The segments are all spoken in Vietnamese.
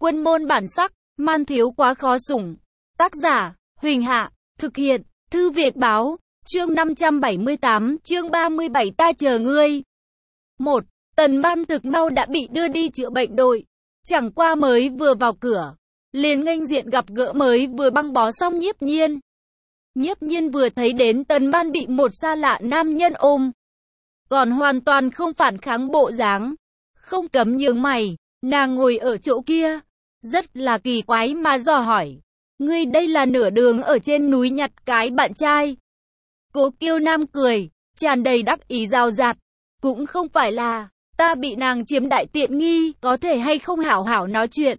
Quân môn bản sắc, man thiếu quá khó sủng. Tác giả, Huỳnh Hạ, thực hiện, Thư Viện Báo, chương 578, chương 37 ta chờ ngươi. 1. Tần Ban thực mau đã bị đưa đi chữa bệnh đội. Chẳng qua mới vừa vào cửa, liền nghênh diện gặp gỡ mới vừa băng bó xong Nhiếp Nhiên. Nhiếp Nhiên vừa thấy đến Tần Ban bị một xa lạ nam nhân ôm, còn hoàn toàn không phản kháng bộ dáng, không cấm nhướng mày. Nàng ngồi ở chỗ kia, rất là kỳ quái mà dò hỏi, ngươi đây là nửa đường ở trên núi nhặt cái bạn trai? Cố Kiêu Nam cười, tràn đầy đắc ý rào rạt, cũng không phải là, ta bị nàng chiếm đại tiện nghi, có thể hay không hảo hảo nói chuyện.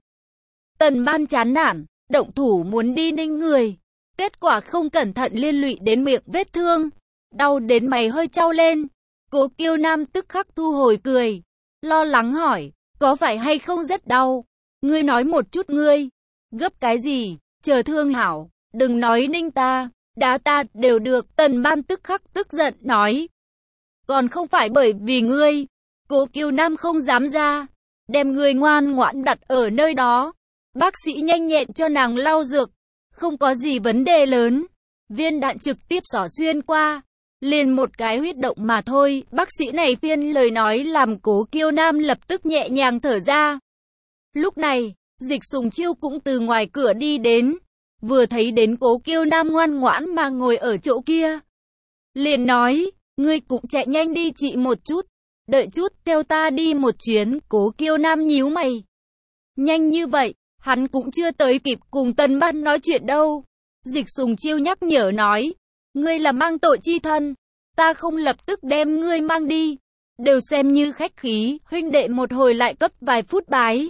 Tần Ban chán nản, động thủ muốn đi ninh người, kết quả không cẩn thận liên lụy đến miệng vết thương, đau đến mày hơi chau lên. Cố Kiêu Nam tức khắc thu hồi cười, lo lắng hỏi, có phải hay không rất đau? Ngươi nói một chút ngươi, gấp cái gì, chờ thương hảo, đừng nói ninh ta, đá ta đều được. Tần Ban tức khắc tức giận nói, còn không phải bởi vì ngươi. Cố Kiêu Nam không dám ra, đem ngươi ngoan ngoãn đặt ở nơi đó. Bác sĩ nhanh nhẹn cho nàng lau dược, không có gì vấn đề lớn, viên đạn trực tiếp xỏ xuyên qua, liền một cái huyết động mà thôi. Bác sĩ này phiên lời nói làm Cố Kiêu Nam lập tức nhẹ nhàng thở ra. Lúc này, Dịch Sùng Chiêu cũng từ ngoài cửa đi đến, vừa thấy đến Cố Kiêu Nam ngoan ngoãn mà ngồi ở chỗ kia, liền nói, ngươi cũng chạy nhanh đi chị một chút, đợi chút theo ta đi một chuyến. Cố Kiêu Nam nhíu mày, nhanh như vậy, hắn cũng chưa tới kịp cùng Tần Ban nói chuyện đâu. Dịch Sùng Chiêu nhắc nhở nói, ngươi là mang tội chi thân, ta không lập tức đem ngươi mang đi, đều xem như khách khí, huynh đệ một hồi lại cấp vài phút bái.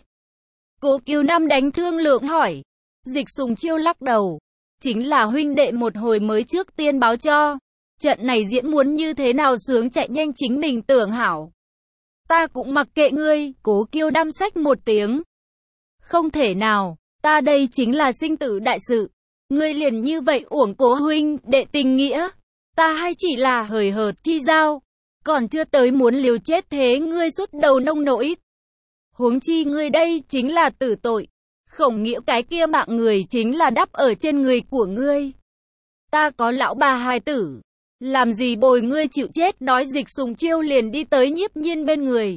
Cố Kiêu Nam đánh thương lượng hỏi. Dịch Sùng Chiêu lắc đầu, chính là huynh đệ một hồi mới trước tiên báo cho, trận này diễn muốn như thế nào sướng chạy nhanh chính mình tưởng hảo. Ta cũng mặc kệ ngươi. Cố Kiêu Nam xách một tiếng, không thể nào, ta đây chính là sinh tử đại sự, ngươi liền như vậy uổng cố huynh đệ tình nghĩa, ta hay chỉ là hời hợt chi giao, còn chưa tới muốn liều chết thế ngươi sút đầu nông nỗi. Huống chi ngươi đây chính là tử tội, Khổng Nghĩa cái kia mạng người chính là đắp ở trên người của ngươi. Ta có lão bà hài tử, làm gì bồi ngươi chịu chết. Nói Dịch Sùng Chiêu liền đi tới Nhiếp Nhiên bên người.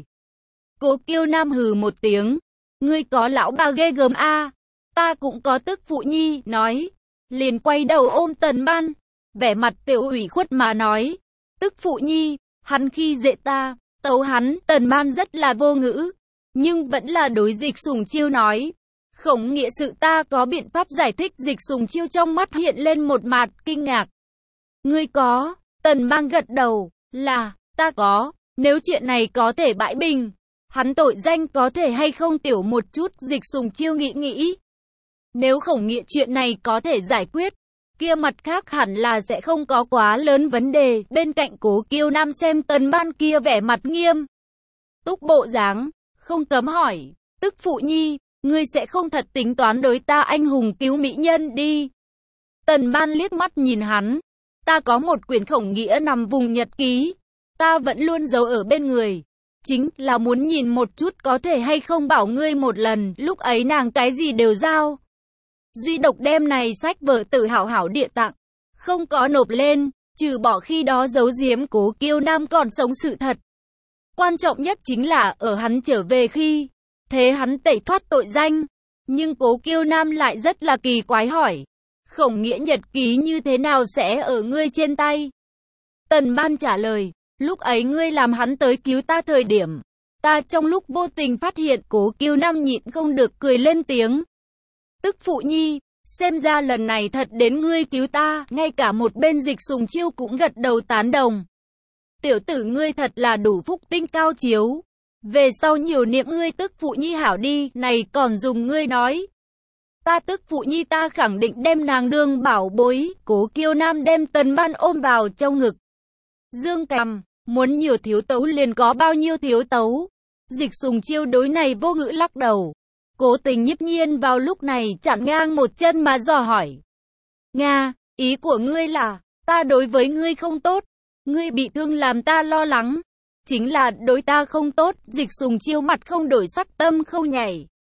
Cố Kiêu Nam hừ một tiếng, ngươi có lão bà ghê gớm a, ta cũng có tức phụ nhi. Nói, liền quay đầu ôm Tần Ban, vẻ mặt tiểu ủy khuất mà nói, tức phụ nhi, hắn khi dễ ta, tấu hắn. Tần Ban rất là vô ngữ, nhưng vẫn là đối Dịch Sùng Chiêu nói, Khổng Nghĩa sự ta có biện pháp giải thích. Dịch Sùng Chiêu trong mắt hiện lên một mặt kinh ngạc. Ngươi có? Tần Ban gật đầu, là, ta có, nếu chuyện này có thể bãi bình, hắn tội danh có thể hay không tiểu một chút. Dịch Sùng Chiêu nghĩ, nếu Khổng Nghĩa chuyện này có thể giải quyết, kia mặt khác hẳn là sẽ không có quá lớn vấn đề. Bên cạnh Cố Kiêu Nam xem Tần Ban kia vẻ mặt nghiêm túc bộ dáng, không cấm hỏi, tức phụ nhi, ngươi sẽ không thật tính toán đối ta anh hùng cứu mỹ nhân đi? Tần Ban liếc mắt nhìn hắn, ta có một quyển Khổng Nghĩa nằm vùng nhật ký, ta vẫn luôn giấu ở bên người, chính là muốn nhìn một chút có thể hay không bảo ngươi một lần. Lúc ấy nàng cái gì đều giao, duy độc đem này sách vở tự hảo hảo địa tặng, không có nộp lên, trừ bỏ khi đó giấu giếm Cố Kiêu Nam còn sống sự thật. Quan trọng nhất chính là ở hắn trở về khi thế hắn tẩy thoát tội danh. Nhưng Cố Kiêu Nam lại rất là kỳ quái hỏi, Khổng Nghĩa nhật ký như thế nào sẽ ở ngươi trên tay? Tần Ban trả lời, lúc ấy ngươi làm hắn tới cứu ta thời điểm, ta trong lúc vô tình phát hiện. Cố Kiêu Nam nhịn không được cười lên tiếng, tức phụ nhi, xem ra lần này thật đến ngươi cứu ta. Ngay cả một bên Dịch Sùng Chiêu cũng gật đầu tán đồng, tiểu tử ngươi thật là đủ phúc tinh cao chiếu, về sau nhiều niệm ngươi tức phụ nhi hảo đi. Này còn dùng ngươi nói, ta tức phụ nhi ta khẳng định đem nàng đương bảo bối. Cố Kiêu Nam đem Tần Ban ôm vào trong ngực, dương cằm, muốn nhiều thiếu tấu liền có bao nhiêu thiếu tấu. Dịch Sùng Chiêu đối này vô ngữ lắc đầu. Cố Tình Nhiếp Nhiên vào lúc này chặn ngang một chân mà dò hỏi, Nga, ý của ngươi là, ta đối với ngươi không tốt, ngươi bị thương làm ta lo lắng, chính là đối ta không tốt. Dịch Sùng Chiêu mặt không đổi sắc, tâm không nhảy,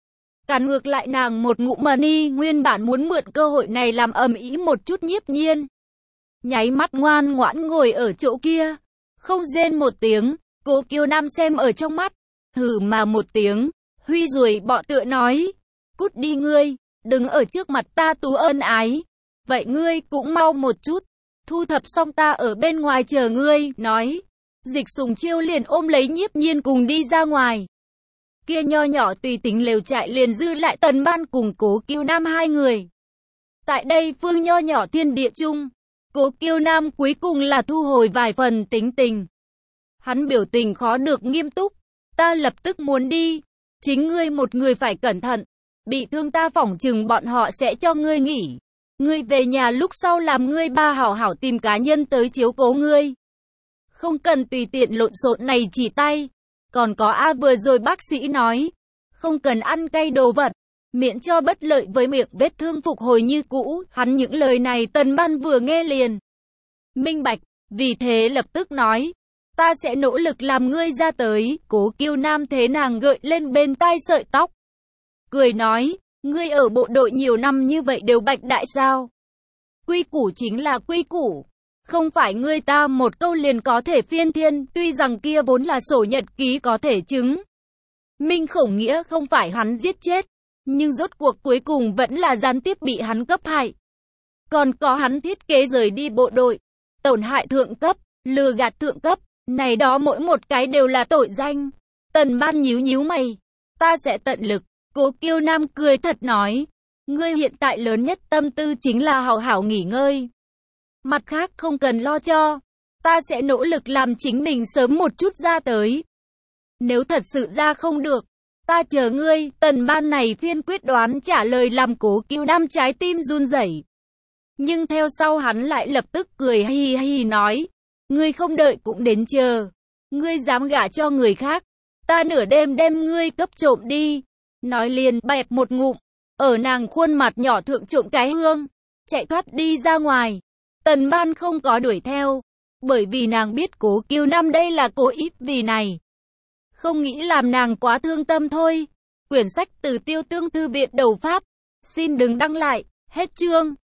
cắn ngược lại nàng một ngụm mani, nguyên bản muốn mượn cơ hội này làm ầm ĩ một chút Nhiếp Nhiên. Nháy mắt ngoan ngoãn ngồi ở chỗ kia, không rên một tiếng, Cố Kiêu Nam xem ở trong mắt, hừ mà một tiếng, huy ruồi bọ tựa nói, cút đi ngươi, đừng ở trước mặt ta tú ân ái, vậy ngươi cũng mau một chút, thu thập xong ta ở bên ngoài chờ ngươi, nói. Dịch Sùng Chiêu liền ôm lấy Nhiếp Nhiên cùng đi ra ngoài. Kia nho nhỏ tùy tính lều trại liền dư lại Tần Ban cùng Cố Kiêu Nam hai người. Tại đây phương nho nhỏ thiên địa chung, Cố Kiêu Nam cuối cùng là thu hồi vài phần tính tình. Hắn biểu tình khó được nghiêm túc, ta lập tức muốn đi, chính ngươi một người phải cẩn thận, bị thương ta phỏng chừng bọn họ sẽ cho ngươi nghỉ. Ngươi về nhà lúc sau làm ngươi ba hảo hảo tìm cá nhân tới chiếu cố ngươi. Không cần tùy tiện lộn xộn này chỉ tay. Còn có vừa rồi bác sĩ nói, không cần ăn cay đồ vật, miễn cho bất lợi với miệng vết thương phục hồi như cũ. Hắn những lời này Tần Ban vừa nghe liền minh bạch, vì thế lập tức nói, ta sẽ nỗ lực làm ngươi ra tới. Cố Kiêu Nam thế nàng gợi lên bên tai sợi tóc, cười nói, ngươi ở bộ đội nhiều năm như vậy đều bạch đại sao? Quy củ chính là quy củ, không phải ngươi ta một câu liền có thể phiên thiên, tuy rằng kia vốn là sổ nhật ký có thể chứng minh Khổng Nghĩa không phải hắn giết chết, nhưng rốt cuộc cuối cùng vẫn là gián tiếp bị hắn cấp hại. Còn có hắn thiết kế rời đi bộ đội, tổn hại thượng cấp, lừa gạt thượng cấp, này đó mỗi một cái đều là tội danh. Tần Ban nhíu nhíu mày, ta sẽ tận lực. Cố Kiêu Nam cười thật nói, ngươi hiện tại lớn nhất tâm tư chính là hảo hảo nghỉ ngơi. Mặt khác không cần lo cho, ta sẽ nỗ lực làm chính mình sớm một chút ra tới. Nếu thật sự ra không được, ta chờ ngươi. Tần Ban này phiên quyết đoán trả lời làm Cố Kiêu Nam trái tim run rẩy. Nhưng theo sau hắn lại lập tức cười hi hi nói, ngươi không đợi cũng đến chờ, ngươi dám gả cho người khác, ta nửa đêm đem ngươi cấp trộm đi. Nói liền bẹp một ngụm, ở nàng khuôn mặt nhỏ thượng trộm cái hương, chạy thoát đi ra ngoài. Tần Ban không có đuổi theo, bởi vì nàng biết Cố Kiêu Nam đây là cố ý vì này. Không nghĩ làm nàng quá thương tâm thôi. Quyển sách từ Tiêu Tương Thư viện đầu Pháp. Xin đừng đăng lại, hết chương.